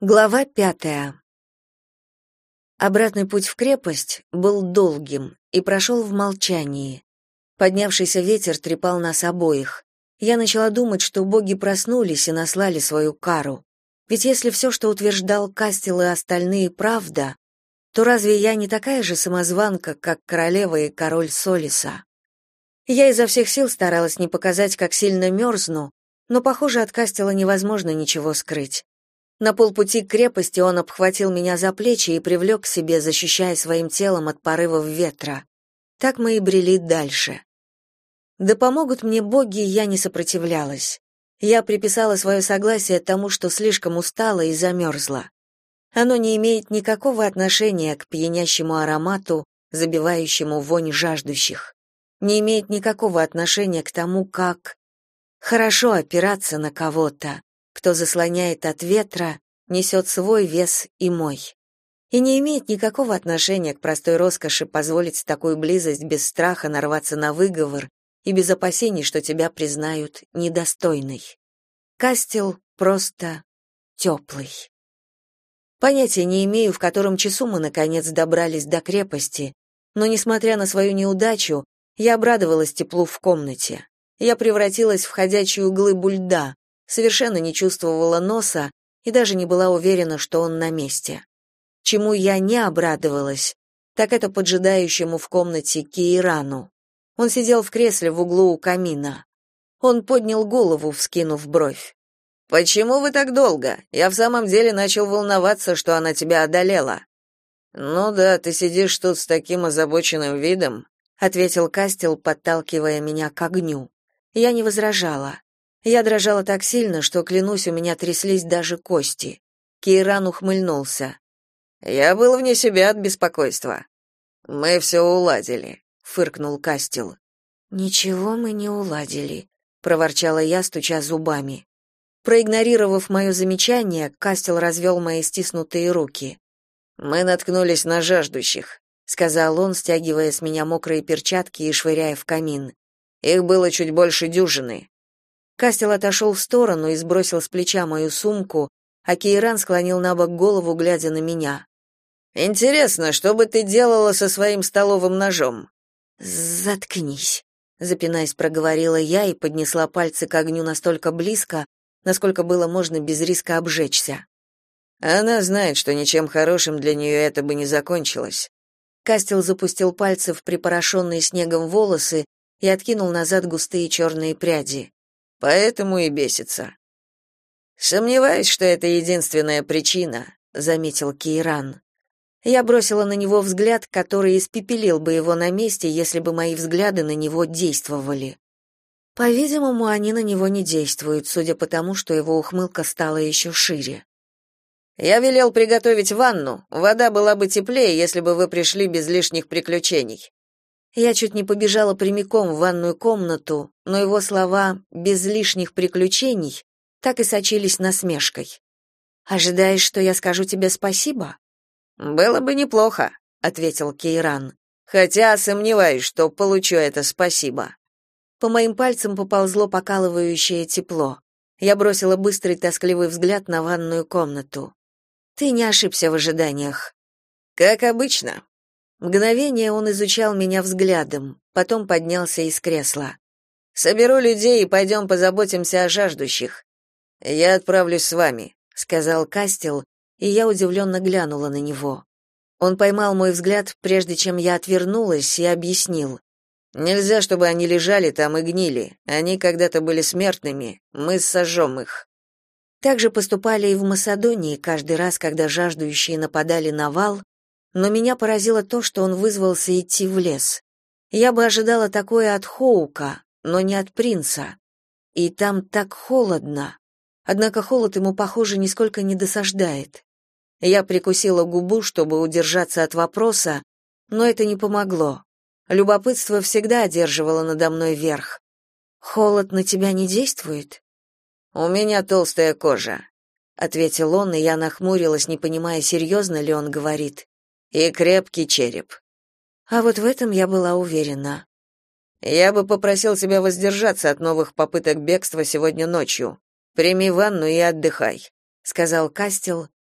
Глава 5. Обратный путь в крепость был долгим и прошел в молчании. Поднявшийся ветер трепал нас обоих. Я начала думать, что боги проснулись и наслали свою кару. Ведь если все, что утверждал Кастел и остальные, правда, то разве я не такая же самозванка, как королева и король Солиса? Я изо всех сил старалась не показать, как сильно мерзну, но, похоже, от Кастела невозможно ничего скрыть. На полпути к крепости он обхватил меня за плечи и привлек к себе, защищая своим телом от порывов ветра. Так мы и брели дальше. Да помогут мне боги, я не сопротивлялась. Я приписала свое согласие тому, что слишком устала и замерзла. Оно не имеет никакого отношения к пьянящему аромату, забивающему вонь жаждущих. Не имеет никакого отношения к тому, как хорошо опираться на кого-то, кто заслоняет от ветра, несет свой вес и мой. И не имеет никакого отношения к простой роскоши позволить такую близость без страха нарваться на выговор и без опасений, что тебя признают недостойной. Кастел просто теплый. Понятия не имею, в котором часу мы наконец добрались до крепости, но, несмотря на свою неудачу, я обрадовалась теплу в комнате. Я превратилась в ходячую глыбу льда, совершенно не чувствовала носа и даже не была уверена, что он на месте. Чему я не обрадовалась, так это поджидающему в комнате Киирану. Он сидел в кресле в углу у камина. Он поднял голову, вскинув бровь. «Почему вы так долго? Я в самом деле начал волноваться, что она тебя одолела». «Ну да, ты сидишь тут с таким озабоченным видом», — ответил Кастел, подталкивая меня к огню. Я не возражала. Я дрожала так сильно, что, клянусь, у меня тряслись даже кости. Кииран ухмыльнулся. «Я был вне себя от беспокойства». «Мы все уладили», — фыркнул Кастел. «Ничего мы не уладили», — проворчала я, стуча зубами. Проигнорировав мое замечание, Кастел развел мои стиснутые руки. «Мы наткнулись на жаждущих», — сказал он, стягивая с меня мокрые перчатки и швыряя в камин. «Их было чуть больше дюжины». Кастел отошел в сторону и сбросил с плеча мою сумку, а Кииран склонил набок голову, глядя на меня. «Интересно, что бы ты делала со своим столовым ножом?» «Заткнись», — запинаясь, проговорила я и поднесла пальцы к огню настолько близко, насколько было можно без риска обжечься. Она знает, что ничем хорошим для нее это бы не закончилось. Кастел запустил пальцы в припорошенные снегом волосы и откинул назад густые черные пряди. Поэтому и бесится. Сомневаюсь, что это единственная причина, заметил Кииран. Я бросила на него взгляд, который испепелил бы его на месте, если бы мои взгляды на него действовали. По-видимому, они на него не действуют, судя по тому, что его ухмылка стала еще шире. Я велел приготовить ванну. Вода была бы теплее, если бы вы пришли без лишних приключений. Я чуть не побежала прямиком в ванную комнату, но его слова «без лишних приключений» так и сочились насмешкой. «Ожидаешь, что я скажу тебе спасибо?» «Было бы неплохо», — ответил Кииран. «Хотя сомневаюсь, что получу это спасибо». По моим пальцам поползло покалывающее тепло. Я бросила быстрый тоскливый взгляд на ванную комнату. «Ты не ошибся в ожиданиях». «Как обычно». Мгновение он изучал меня взглядом, потом поднялся из кресла. «Соберу людей и пойдем позаботимся о жаждущих». «Я отправлюсь с вами», — сказал Кастел, и я удивленно глянула на него. Он поймал мой взгляд, прежде чем я отвернулась, и объяснил. «Нельзя, чтобы они лежали там и гнили. Они когда-то были смертными, мы сожжем их». Так же поступали и в Масадонии каждый раз, когда жаждущие нападали на вал, но меня поразило то, что он вызвался идти в лес. Я бы ожидала такое от Хоука, но не от принца. И там так холодно. Однако холод ему, похоже, нисколько не досаждает. Я прикусила губу, чтобы удержаться от вопроса, но это не помогло. Любопытство всегда одерживало надо мной верх. «Холод на тебя не действует?» «У меня толстая кожа», — ответил он, и я нахмурилась, не понимая, серьезно ли он говорит. «И крепкий череп». А вот в этом я была уверена. «Я бы попросил тебя воздержаться от новых попыток бегства сегодня ночью. Прими ванну и отдыхай», — сказал Кастел,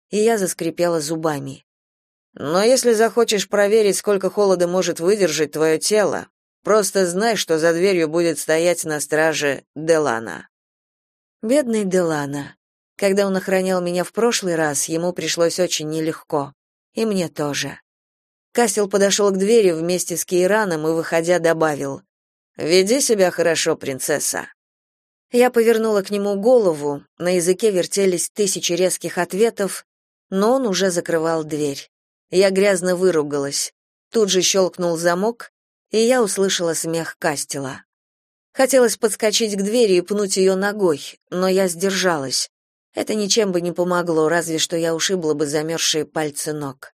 и я заскрипела зубами. «Но если захочешь проверить, сколько холода может выдержать твое тело, просто знай, что за дверью будет стоять на страже Делана». Бедный Делана. Когда он охранял меня в прошлый раз, ему пришлось очень нелегко. И мне тоже. Кастел подошел к двери вместе с Кейраном и, выходя, добавил: «Веди себя хорошо, принцесса». Я повернула к нему голову, на языке вертелись тысячи резких ответов, но он уже закрывал дверь. Я грязно выругалась. Тут же щелкнул замок, и я услышала смех Кастела. Хотелось подскочить к двери и пнуть ее ногой, но я сдержалась. Это ничем бы не помогло, разве что я ушибла бы замерзшие пальцы ног.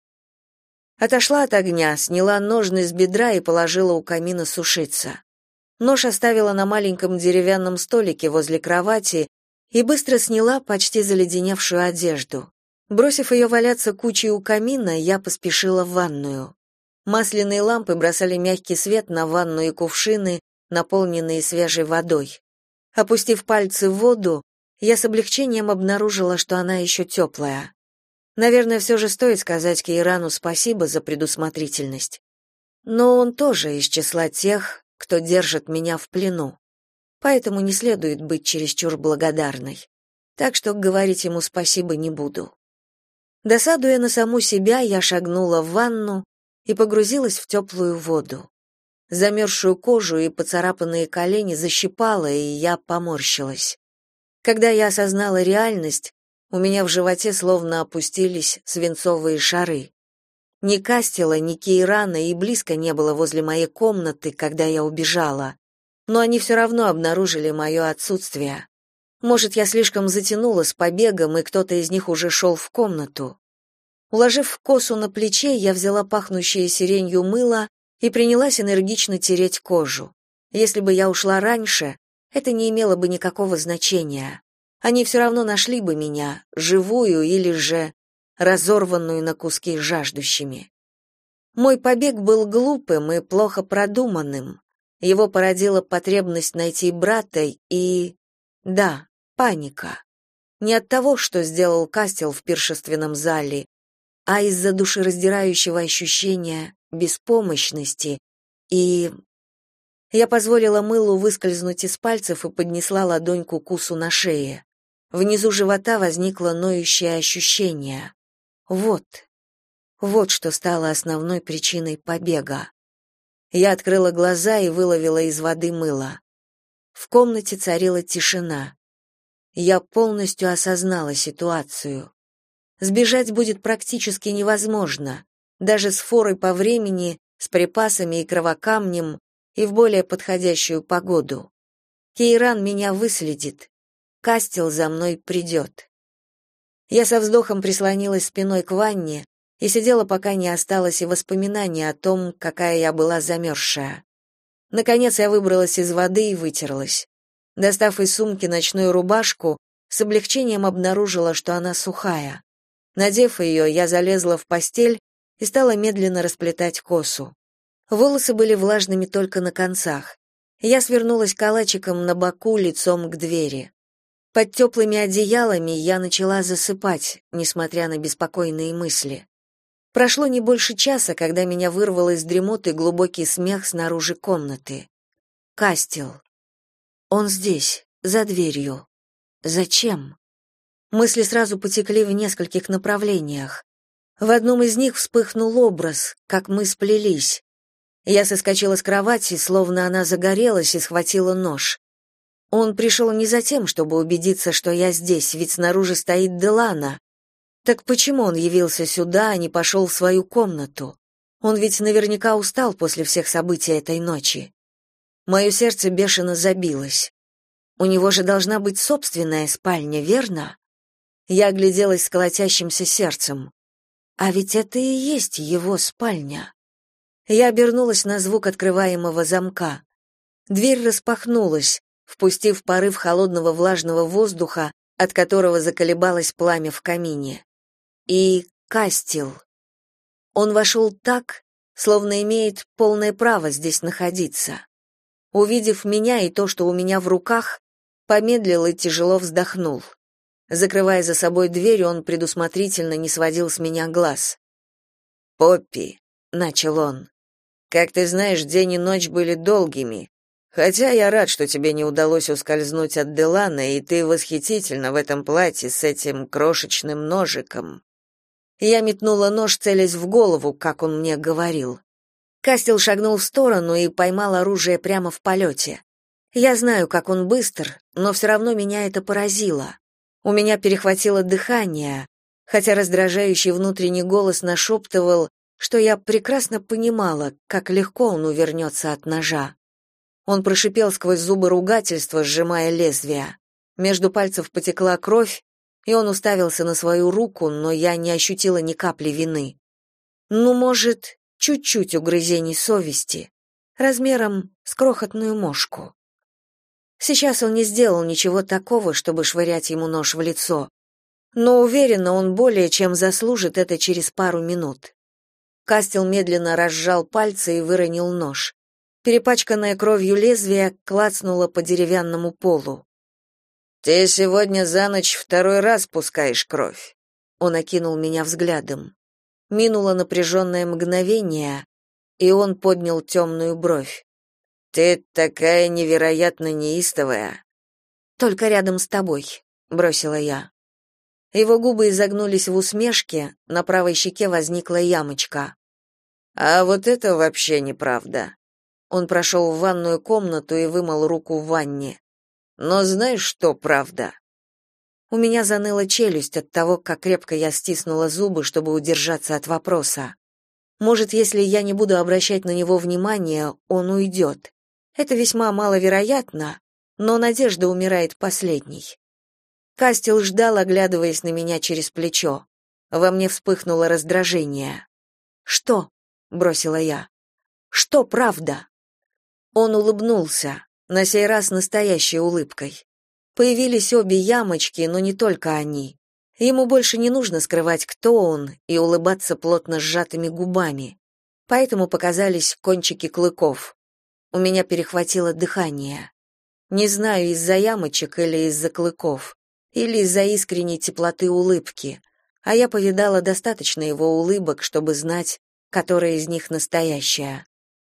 Отошла от огня, сняла ножны с бедра и положила у камина сушиться. Нож оставила на маленьком деревянном столике возле кровати и быстро сняла почти заледеневшую одежду. Бросив ее валяться кучей у камина, я поспешила в ванную. Масляные лампы бросали мягкий свет на ванну и кувшины, наполненные свежей водой. Опустив пальцы в воду, я с облегчением обнаружила, что она еще теплая. Наверное, все же стоит сказать Кейрану спасибо за предусмотрительность. Но он тоже из числа тех, кто держит меня в плену. Поэтому не следует быть чересчур благодарной. Так что говорить ему спасибо не буду. Досадуя на саму себя, я шагнула в ванну и погрузилась в теплую воду. Замерзшую кожу и поцарапанные колени защипало, и я поморщилась. Когда я осознала реальность, у меня в животе словно опустились свинцовые шары. Ни Кастела, ни Кейрана и близко не было возле моей комнаты, когда я убежала, но они все равно обнаружили мое отсутствие. Может, я слишком затянула с побегом, и кто-то из них уже шел в комнату. Уложив косу на плече, я взяла пахнущее сиренью мыло и принялась энергично тереть кожу. Если бы я ушла раньше, это не имело бы никакого значения. Они все равно нашли бы меня, живую или же разорванную на куски жаждущими. Мой побег был глупым и плохо продуманным. Его породила потребность найти брата и... да, паника. Не от того, что сделал Кастел в пиршественном зале, а из-за душераздирающего ощущения беспомощности и... Я позволила мылу выскользнуть из пальцев и поднесла ладонь к укусу на шее. Внизу живота возникло ноющее ощущение. Вот что стало основной причиной побега. Я открыла глаза и выловила из воды мыло. В комнате царила тишина. Я полностью осознала ситуацию. Сбежать будет практически невозможно, даже с форой по времени, с припасами и кровокамнем, и в более подходящую погоду. Кейран меня выследит. Кастел за мной придет. Я со вздохом прислонилась спиной к ванне и сидела, пока не осталось и воспоминаний о том, какая я была замерзшая. Наконец я выбралась из воды и вытерлась. Достав из сумки ночную рубашку, с облегчением обнаружила, что она сухая. Надев ее, я залезла в постель и стала медленно расплетать косу. Волосы были влажными только на концах. Я свернулась калачиком на боку, лицом к двери. Под теплыми одеялами я начала засыпать, несмотря на беспокойные мысли. Прошло не больше часа, когда меня вырвал из дремоты глубокий смех снаружи комнаты. Кастел. Он здесь, за дверью. Зачем? Мысли сразу потекли в нескольких направлениях. В одном из них вспыхнул образ, как мы сплелись. Я соскочила с кровати, словно она загорелась, и схватила нож. Он пришел не за тем, чтобы убедиться, что я здесь, ведь снаружи стоит Делана. Так почему он явился сюда, а не пошел в свою комнату? Он ведь наверняка устал после всех событий этой ночи. Мое сердце бешено забилось. У него же должна быть собственная спальня, верно? Я огляделась с колотящимся сердцем. А ведь это и есть его спальня. Я обернулась на звук открываемого замка. Дверь распахнулась, впустив порыв холодного влажного воздуха, от которого заколебалось пламя в камине. И Кастел. Он вошел так, словно имеет полное право здесь находиться. Увидев меня и то, что у меня в руках, помедлил и тяжело вздохнул. Закрывая за собой дверь, он предусмотрительно не сводил с меня глаз. «Поппи», — начал он, — «как ты знаешь, день и ночь были долгими. Хотя я рад, что тебе не удалось ускользнуть от Делана, и ты восхитительна в этом платье с этим крошечным ножиком». Я метнула нож, целясь в голову, как он мне говорил. Кастел шагнул в сторону и поймал оружие прямо в полете. Я знаю, как он быстр, но все равно меня это поразило. У меня перехватило дыхание, хотя раздражающий внутренний голос нашептывал, что я прекрасно понимала, как легко он увернется от ножа. Он прошипел сквозь зубы ругательства, сжимая лезвие. Между пальцев потекла кровь, и он уставился на свою руку, но я не ощутила ни капли вины. Ну, может, чуть-чуть угрызений совести, размером с крохотную мошку. Сейчас он не сделал ничего такого, чтобы швырять ему нож в лицо, но уверена, он более чем заслужит это через пару минут. Кастел медленно разжал пальцы и выронил нож. Перепачканное кровью лезвие клацнуло по деревянному полу. «Ты сегодня за ночь второй раз пускаешь кровь», — он окинул меня взглядом. Минуло напряженное мгновение, и он поднял темную бровь. «Ты такая невероятно неистовая». «Только рядом с тобой», — бросила я. Его губы изогнулись в усмешке, на правой щеке возникла ямочка. «А вот это вообще неправда». Он прошел в ванную комнату и вымыл руку в ванне. «Но знаешь, что правда?» У меня заныла челюсть от того, как крепко я стиснула зубы, чтобы удержаться от вопроса. Может, если я не буду обращать на него внимания, он уйдет. Это весьма маловероятно, но надежда умирает последней. Кастел ждал, оглядываясь на меня через плечо. Во мне вспыхнуло раздражение. «Что?» — бросила я. «Что правда?» Он улыбнулся, на сей раз настоящей улыбкой. Появились обе ямочки, но не только они. Ему больше не нужно скрывать, кто он, и улыбаться плотно сжатыми губами. Поэтому показались кончики клыков. У меня перехватило дыхание. Не знаю, из-за ямочек или из-за клыков, или из-за искренней теплоты улыбки. А я повидала достаточно его улыбок, чтобы знать, которая из них настоящая.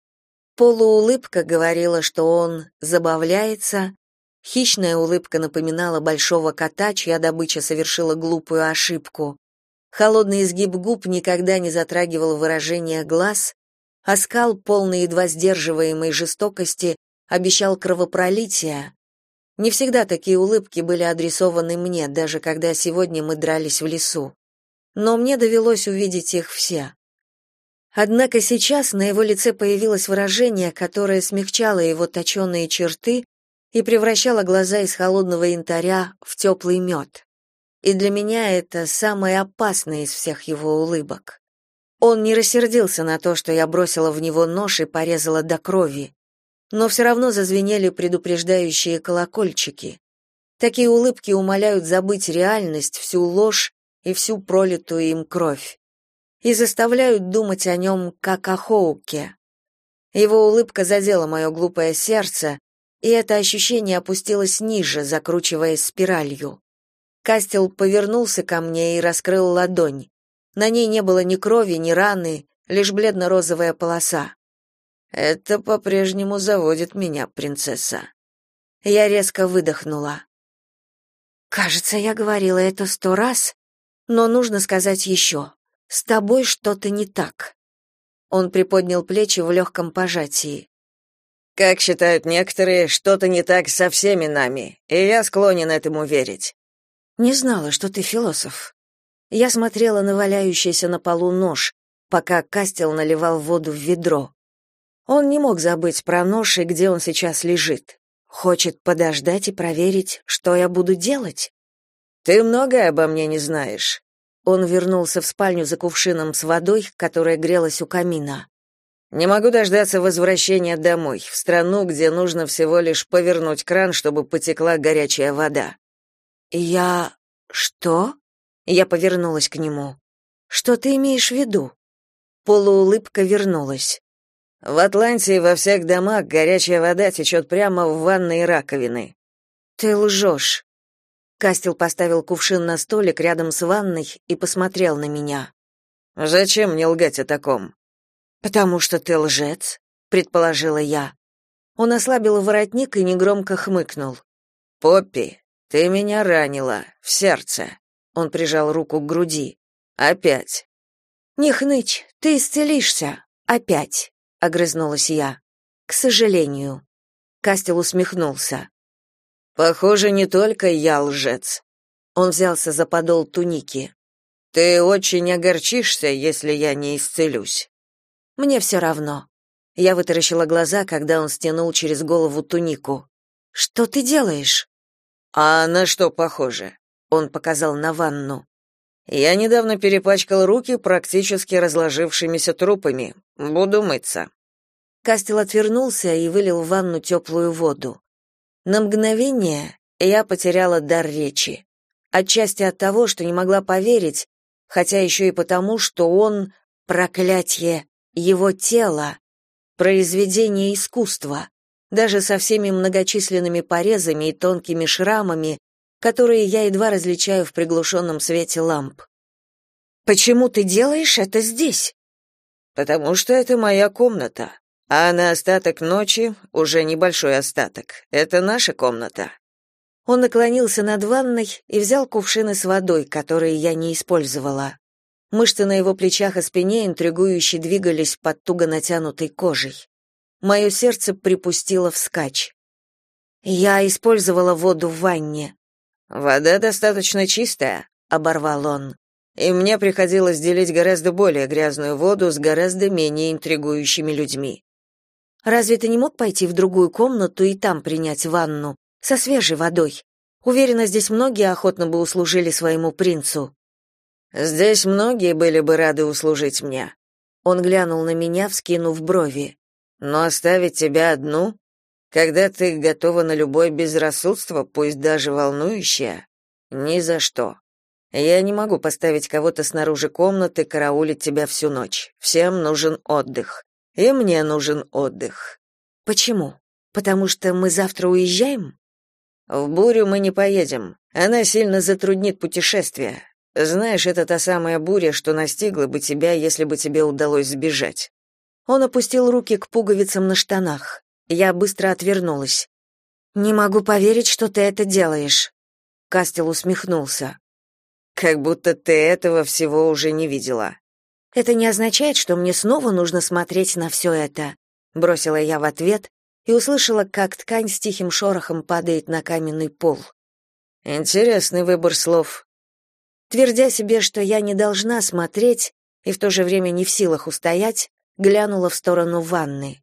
Полуулыбка говорила, что он забавляется, хищная улыбка напоминала большого кота, чья добыча совершила глупую ошибку. Холодный изгиб губ никогда не затрагивал выражение глаз, а скал, полный едва сдерживаемой жестокости, обещал кровопролитие. Не всегда такие улыбки были адресованы мне, даже когда сегодня мы дрались в лесу. Но мне довелось увидеть их все. Однако сейчас на его лице появилось выражение, которое смягчало его точеные черты и превращало глаза из холодного янтаря в теплый мед. И для меня это самое опасное из всех его улыбок. Он не рассердился на то, что я бросила в него нож и порезала до крови, но все равно зазвенели предупреждающие колокольчики. Такие улыбки умоляют забыть реальность, всю ложь и всю пролитую им кровь, и заставляют думать о нем как о Хоуке. Его улыбка задела мое глупое сердце, и это ощущение опустилось ниже, закручиваясь спиралью. Кастел повернулся ко мне и раскрыл ладонь. На ней не было ни крови, ни раны, лишь бледно-розовая полоса. «Это по-прежнему заводит меня, принцесса». Я резко выдохнула. «Кажется, я говорила это 100 раз, но нужно сказать еще. С тобой что-то не так». Он приподнял плечи в легком пожатии. «Как считают некоторые, что-то не так со всеми нами, и я склонен этому верить». «Не знала, что ты философ». Я смотрела на валяющийся на полу нож, пока Кастел наливал воду в ведро. Он не мог забыть про нож и где он сейчас лежит. Хочет подождать и проверить, что я буду делать. «Ты многое обо мне не знаешь». Он вернулся в спальню за кувшином с водой, которая грелась у камина. «Не могу дождаться возвращения домой, в страну, где нужно всего лишь повернуть кран, чтобы потекла горячая вода». «Я... что?» Я повернулась к нему. «Что ты имеешь в виду?» Полуулыбка вернулась. «В Атлантии во всех домах горячая вода течет прямо в ванной раковины». «Ты лжешь». Кастел поставил кувшин на столик рядом с ванной и посмотрел на меня. «Зачем мне лгать о таком?» «Потому что ты лжец», — предположила я. Он ослабил воротник и негромко хмыкнул. «Поппи, ты меня ранила в сердце». Он прижал руку к груди. «Опять». «Не хнычь, ты исцелишься. Опять», — огрызнулась я. «К сожалению». Кастел усмехнулся. «Похоже, не только я лжец». Он взялся за подол туники. «Ты очень огорчишься, если я не исцелюсь». «Мне все равно». Я вытаращила глаза, когда он стянул через голову тунику. «Что ты делаешь?» «А на что похоже?» Он показал на ванну. «Я недавно перепачкал руки практически разложившимися трупами. Буду мыться». Кастел отвернулся и вылил в ванну теплую воду. На мгновение я потеряла дар речи. Отчасти от того, что не могла поверить, хотя еще и потому, что он, проклятье, его тело, произведение искусства, даже со всеми многочисленными порезами и тонкими шрамами, которые я едва различаю в приглушенном свете ламп. «Почему ты делаешь это здесь?» «Потому что это моя комната. А на остаток ночи, уже небольшой остаток, это наша комната». Он наклонился над ванной и взял кувшины с водой, которые я не использовала. Мышцы на его плечах и спине интригующе двигались под туго натянутой кожей. Мое сердце припустило вскачь. «Я использовала воду в ванне». «Вода достаточно чистая», — оборвал он. «И мне приходилось делить гораздо более грязную воду с гораздо менее интригующими людьми». «Разве ты не мог пойти в другую комнату и там принять ванну? Со свежей водой. Уверена, здесь многие охотно бы услужили своему принцу». «Здесь многие были бы рады услужить мне». Он глянул на меня, вскинув брови. «Но оставить тебя одну, когда ты готова на любое безрассудство, пусть даже волнующее, ни за что. Я не могу поставить кого-то снаружи комнаты караулить тебя всю ночь. Всем нужен отдых. И мне нужен отдых». «Почему? Потому что мы завтра уезжаем?» «В бурю мы не поедем. Она сильно затруднит путешествие. Знаешь, это та самая буря, что настигла бы тебя, если бы тебе удалось сбежать». Он опустил руки к пуговицам на штанах. Я быстро отвернулась. «Не могу поверить, что ты это делаешь». Кастел усмехнулся. «Как будто ты этого всего уже не видела». «Это не означает, что мне снова нужно смотреть на все это», бросила я в ответ и услышала, как ткань с тихим шорохом падает на каменный пол. «Интересный выбор слов». Твердя себе, что я не должна смотреть и в то же время не в силах устоять, глянула в сторону ванны.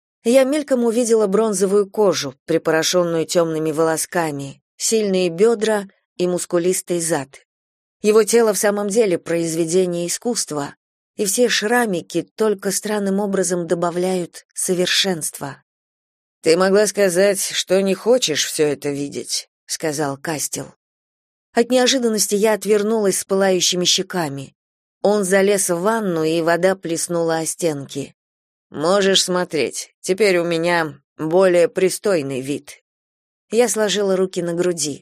Я мельком увидела бронзовую кожу, припорошенную темными волосками, сильные бедра и мускулистый зад. Его тело в самом деле произведение искусства, и все шрамики только странным образом добавляют совершенства. «Ты могла сказать, что не хочешь все это видеть», — сказал Кастел. От неожиданности я отвернулась с пылающими щеками. Он залез в ванну, и вода плеснула о стенки. «Можешь смотреть. Теперь у меня более пристойный вид». Я сложила руки на груди.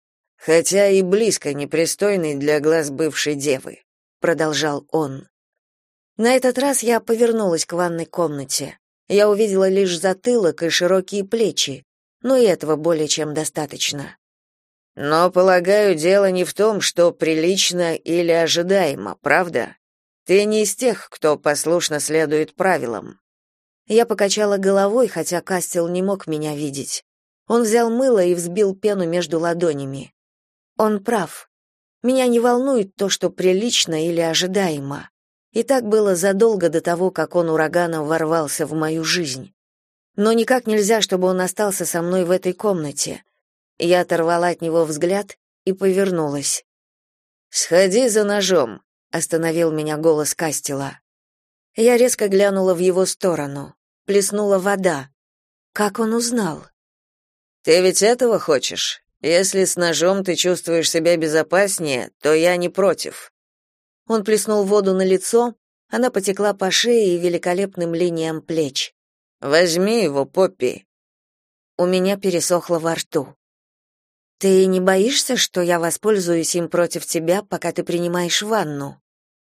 «Хотя и близко непристойный для глаз бывшей девы», — продолжал он. На этот раз я повернулась к ванной комнате. Я увидела лишь затылок и широкие плечи, но и этого более чем достаточно. «Но, полагаю, дело не в том, что прилично или ожидаемо, правда? Ты не из тех, кто послушно следует правилам». Я покачала головой, хотя Кастел не мог меня видеть. Он взял мыло и взбил пену между ладонями. Он прав. Меня не волнует то, что прилично или ожидаемо. И так было задолго до того, как он ураганом ворвался в мою жизнь. Но никак нельзя, чтобы он остался со мной в этой комнате. Я оторвала от него взгляд и повернулась. «Сходи за ножом», — остановил меня голос Кастела. Я резко глянула в его сторону. Плеснула вода. Как он узнал? «Ты ведь этого хочешь? Если с ножом ты чувствуешь себя безопаснее, то я не против». Он плеснул воду на лицо, она потекла по шее и великолепным линиям плеч. «Возьми его, Поппи». У меня пересохло во рту. Ты не боишься, что я воспользуюсь им против тебя, пока ты принимаешь ванну?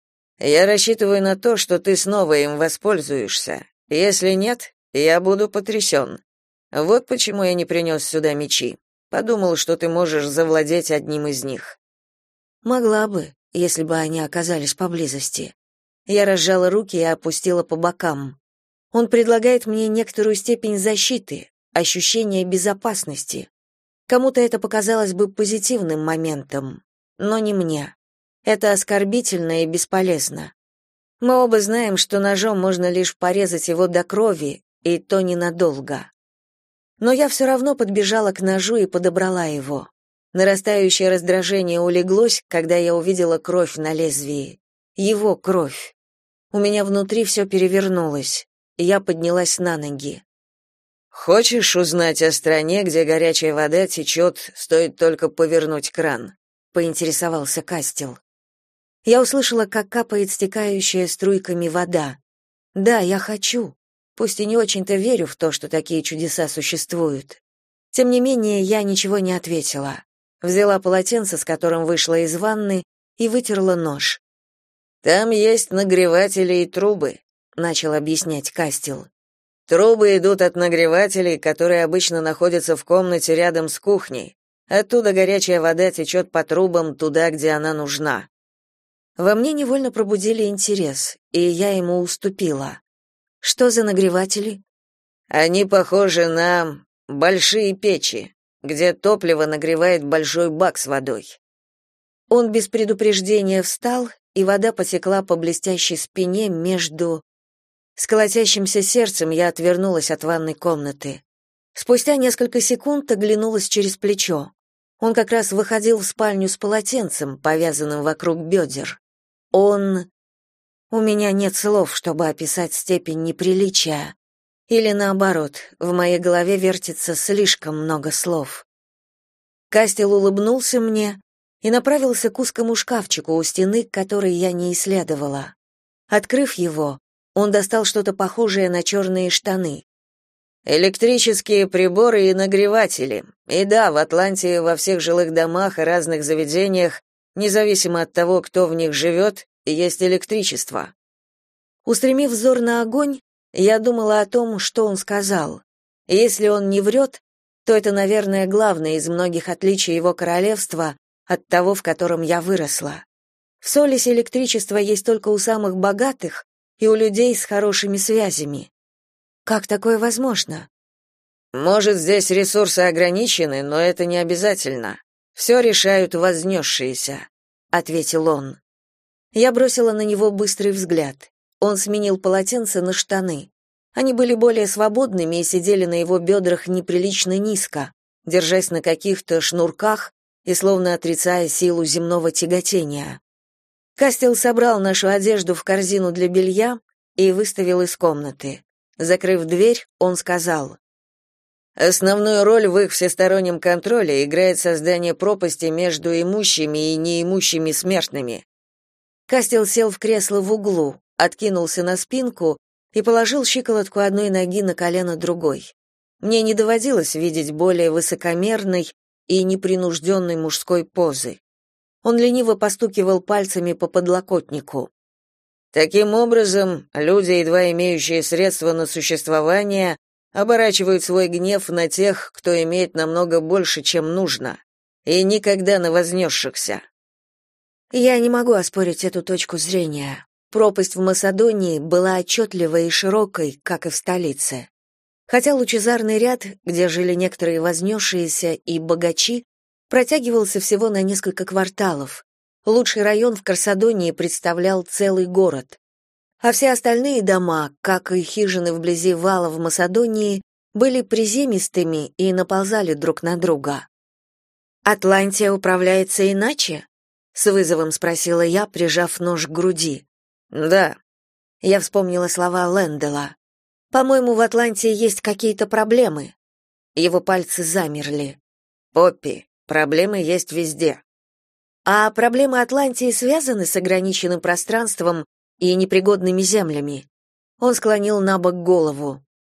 Я рассчитываю на то, что ты снова им воспользуешься. Если нет, я буду потрясен. Вот почему я не принес сюда мечи. Подумал, что ты можешь завладеть одним из них. Могла бы, если бы они оказались поблизости. Я разжала руки и опустила по бокам. Он предлагает мне некоторую степень защиты, ощущение безопасности. Кому-то это показалось бы позитивным моментом, но не мне. Это оскорбительно и бесполезно. Мы оба знаем, что ножом можно лишь порезать его до крови, и то ненадолго. Но я все равно подбежала к ножу и подобрала его. Нарастающее раздражение улеглось, когда я увидела кровь на лезвии. Его кровь. У меня внутри все перевернулось, и я поднялась на ноги. Хочешь узнать о стране, где горячая вода течет, стоит только повернуть кран? Поинтересовался Кастел. Я услышала, как капает стекающая струйками вода. Да, я хочу. Пусть и не очень-то верю в то, что такие чудеса существуют. Тем не менее, я ничего не ответила. Взяла полотенце, с которым вышла из ванны, и вытерла нож. Там есть нагреватели и трубы, начал объяснять Кастел. Трубы идут от нагревателей, которые обычно находятся в комнате рядом с кухней. Оттуда горячая вода течет по трубам туда, где она нужна. Во мне невольно пробудили интерес, и я ему уступила. Что за нагреватели? Они похожи на большие печи, где топливо нагревает большой бак с водой. Он без предупреждения встал, и вода потекла по блестящей спине между... С колотящимся сердцем я отвернулась от ванной комнаты. Спустя несколько секунд оглянулась через плечо. Он как раз выходил в спальню с полотенцем, повязанным вокруг бедер. Он... У меня нет слов, чтобы описать степень неприличия. Или наоборот, в моей голове вертится слишком много слов. Кастел улыбнулся мне и направился к узкому шкафчику у стены, который я не исследовала. Открыв его, он достал что-то похожее на черные штаны. Электрические приборы и нагреватели. И да, в Атланте во всех жилых домах и разных заведениях, независимо от того, кто в них живет, есть электричество. Устремив взор на огонь, я думала о том, что он сказал. Если он не врет, то это, наверное, главное из многих отличий его королевства от того, в котором я выросла. В Солисе электричество есть только у самых богатых и у людей с хорошими связями. Как такое возможно? Может, здесь ресурсы ограничены, но это не обязательно. Все решают вознесшиеся», — ответил он. Я бросила на него быстрый взгляд. Он сменил полотенце на штаны. Они были более свободными и сидели на его бедрах неприлично низко, держась на каких-то шнурках и словно отрицая силу земного тяготения. Кастел собрал нашу одежду в корзину для белья и выставил из комнаты. Закрыв дверь, он сказал: «Основную роль в их всестороннем контроле играет создание пропасти между имущими и неимущими смертными». Кастел сел в кресло в углу, откинулся на спинку и положил щиколотку одной ноги на колено другой. Мне не доводилось видеть более высокомерной и непринужденной мужской позы. Он лениво постукивал пальцами по подлокотнику. Таким образом, люди, едва имеющие средства на существование, оборачивают свой гнев на тех, кто имеет намного больше, чем нужно, и никогда на вознесшихся. Я не могу оспорить эту точку зрения. Пропасть в Македонии была отчетливой и широкой, как и в столице. Хотя лучезарный ряд, где жили некоторые вознесшиеся и богачи, протягивался всего на несколько кварталов. Лучший район в Карсадонии представлял целый город. А все остальные дома, как и хижины вблизи вала в Македонии, были приземистыми и наползали друг на друга. «Атлантия управляется иначе?» — с вызовом спросила я, прижав нож к груди. «Да». Я вспомнила слова Лэндела. «По-моему, в Атлантии есть какие-то проблемы». Его пальцы замерли. «Поппи, проблемы есть везде». «А проблемы Атлантии связаны с ограниченным пространством и непригодными землями?» Он склонил набок голову.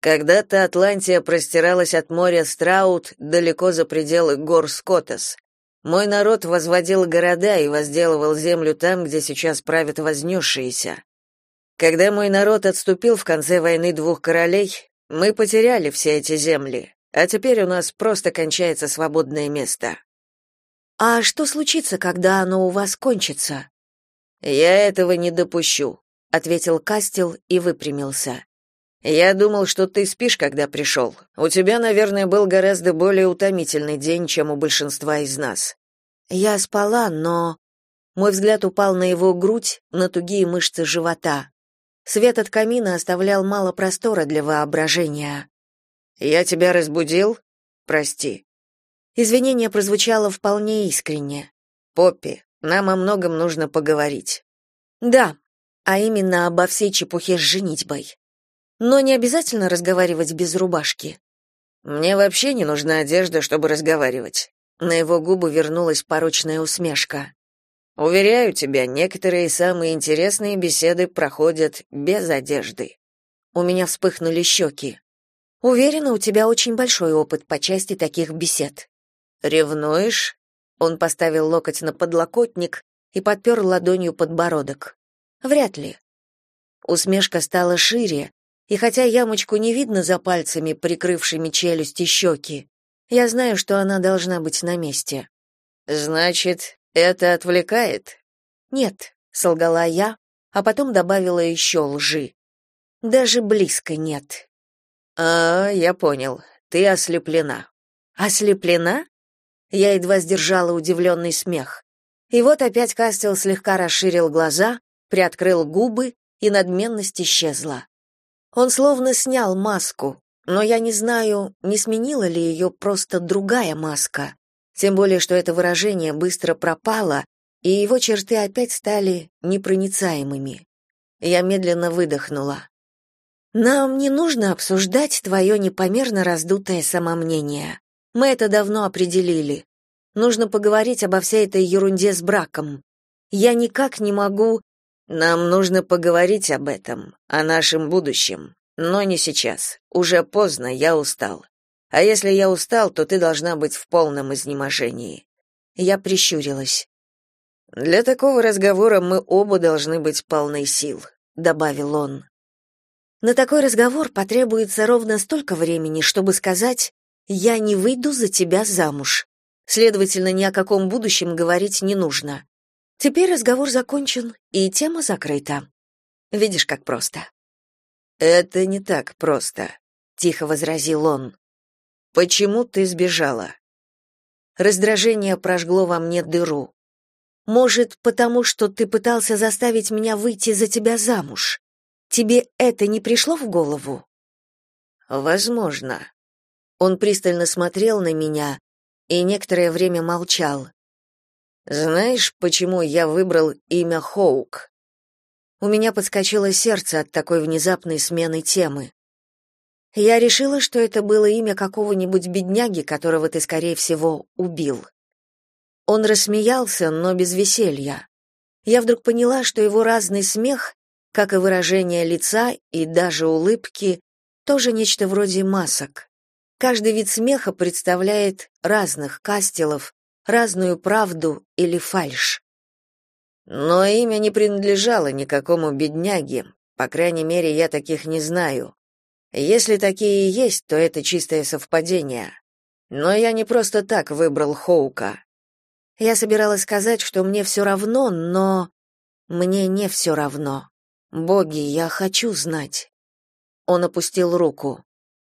Когда-то Атлантия простиралась от моря Страут далеко за пределы гор Скотас. Мой народ возводил города и возделывал землю там, где сейчас правят вознесшиеся. Когда мой народ отступил в конце войны двух королей, мы потеряли все эти земли, а теперь у нас просто кончается свободное место. А что случится, когда оно у вас кончится? Я этого не допущу, ответил Кастел и выпрямился. Я думал, что ты спишь, когда пришел. У тебя, наверное, был гораздо более утомительный день, чем у большинства из нас. Я спала, но мой взгляд упал на его грудь, на тугие мышцы живота. Свет от камина оставлял мало простора для воображения. Я тебя разбудил? Прости. Извинение прозвучало вполне искренне. Поппи, нам о многом нужно поговорить. Да, а именно обо всей чепухе с женитьбой. Но не обязательно разговаривать без рубашки. Мне вообще не нужна одежда, чтобы разговаривать. На его губы вернулась порочная усмешка. Уверяю тебя, некоторые самые интересные беседы проходят без одежды. У меня вспыхнули щеки. Уверена, у тебя очень большой опыт по части таких бесед. Ревнуешь? Он поставил локоть на подлокотник и подпер ладонью подбородок. Вряд ли. Усмешка стала шире, и хотя ямочку не видно за пальцами, прикрывшими челюсть и щеки, я знаю, что она должна быть на месте. Значит, это отвлекает? Нет, солгала я, а потом добавила еще лжи. Даже близко нет. Я понял. Ты ослеплена. Ослеплена? Я едва сдержала удивленный смех. И вот опять Кастел слегка расширил глаза, приоткрыл губы, и надменность исчезла. Он словно снял маску, но я не знаю, не сменила ли ее просто другая маска. Тем более, что это выражение быстро пропало, и его черты опять стали непроницаемыми. Я медленно выдохнула. Нам не нужно обсуждать твое непомерно раздутое самомнение. Мы это давно определили. Нужно поговорить обо всей этой ерунде с браком. Я никак не могу... Нам нужно поговорить об этом, о нашем будущем, но не сейчас. Уже поздно, я устал. А если я устал, то ты должна быть в полном изнеможении. Я прищурилась. Для такого разговора мы оба должны быть полны сил, добавил он. На такой разговор потребуется ровно столько времени, чтобы сказать: «Я не выйду за тебя замуж». Следовательно, ни о каком будущем говорить не нужно. Теперь разговор закончен, и тема закрыта. Видишь, как просто. Это не так просто, тихо возразил он. Почему ты сбежала? Раздражение прожгло во мне дыру. Может, потому что ты пытался заставить меня выйти за тебя замуж? Тебе это не пришло в голову? Возможно. Он пристально смотрел на меня и некоторое время молчал. Знаешь, почему я выбрал имя Хоук? У меня подскочило сердце от такой внезапной смены темы. Я решила, что это было имя какого-нибудь бедняги, которого ты, скорее всего, убил. Он рассмеялся, но без веселья. Я вдруг поняла, что его разный смех, как и выражение лица и даже улыбки, тоже нечто вроде масок. Каждый вид смеха представляет разных Кастелов, разную правду или фальшь. Но имя не принадлежало никакому бедняге, по крайней мере, я таких не знаю. Если такие и есть, то это чистое совпадение. Но я не просто так выбрал Хоука. Я собиралась сказать, что мне все равно, но мне не все равно. Боги, я хочу знать. Он опустил руку.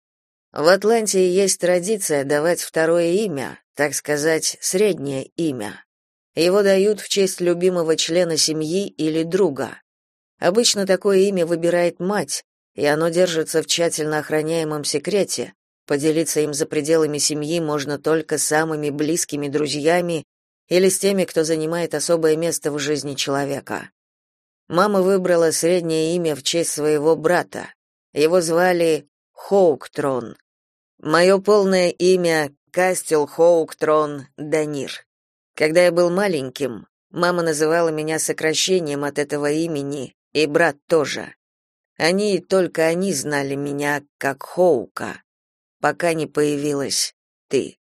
В Атлантии есть традиция давать второе имя, так сказать, среднее имя. Его дают в честь любимого члена семьи или друга. Обычно такое имя выбирает мать, и оно держится в тщательно охраняемом секрете. Поделиться им за пределами семьи можно только с самыми близкими друзьями или с теми, кто занимает особое место в жизни человека. Мама выбрала среднее имя в честь своего брата. Его звали Хоуктрон. Мое полное имя Кастел Хоуктрон Данир. Когда я был маленьким, мама называла меня сокращением от этого имени, и брат тоже. Они и только они знали меня как Хоука, пока не появилась ты.